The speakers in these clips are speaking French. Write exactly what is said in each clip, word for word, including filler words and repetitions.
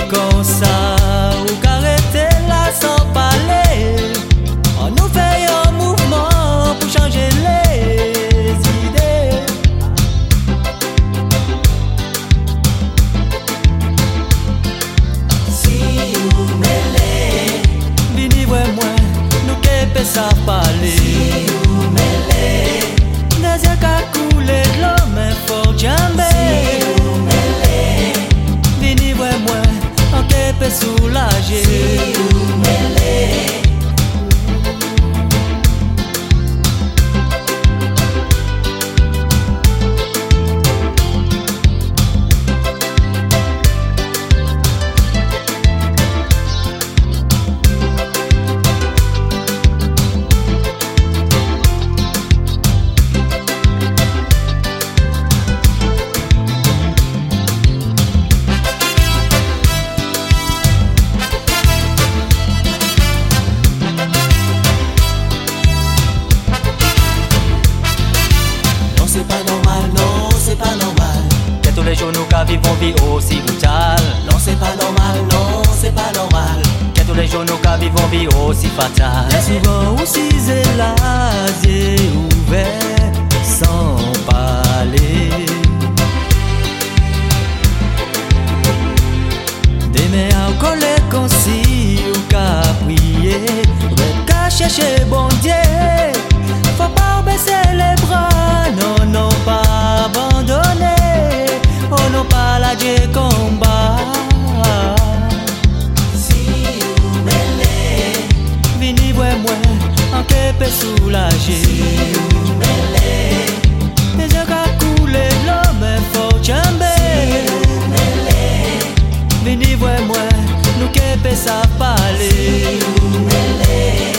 comme ça, ou qu'arrêter là sans parler. On nous fait un mouvement pour changer les idées. Si vous mêlez, Vini ouais moi, nous qu'est ça parler. si vous mêlez, Des yeux qu'a coulé de l'eau, mais faut jamais. si vous mêlez, Vini ouais moi, on qu'est soulager. si vous mêlez. C'est pas normal, non, c'est pas normal. Que tous les jours nous qu'à vivons vie aussi brutale. Non, c'est pas normal, non, c'est pas normal. Que tous les jours nous qu'à vivons vie aussi fatale. Et souvent aussi c'est l'asier ouvert sans parler. Des mains en colère qu'on si ou qu'à prier, ou qu'à chercher bon Dieu. Faut pas baisser les bras, non, non, pas abandonner. Oh non, pas la Dieu combat. Si vous mêlez, Vini ouais moi, en qu'est peut soulager. si vous mêlez, Les yeux qu'a coulé de l'eau, mais faut jamber. vous mêlez, Vini ouais moi, nous qu'est peut ça parler. vous mêlez.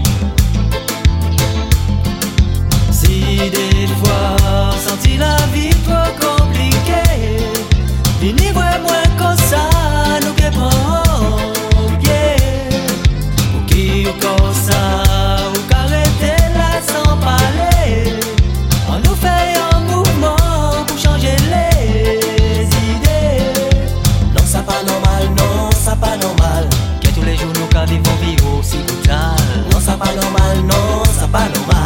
Si des fois senti la vie trop compliquée, vini voir moi comme ça, nous que prend pied. Pour qui ou comme ça, ou qu'arrêter là sans parler. On nous fait un mouvement pour changer les idées. Non, ça pas normal, non, ça pas normal. Que tous les jours nous qu'à vivons vie aussi brutale. Non, ça pas normal, non, ça pas normal.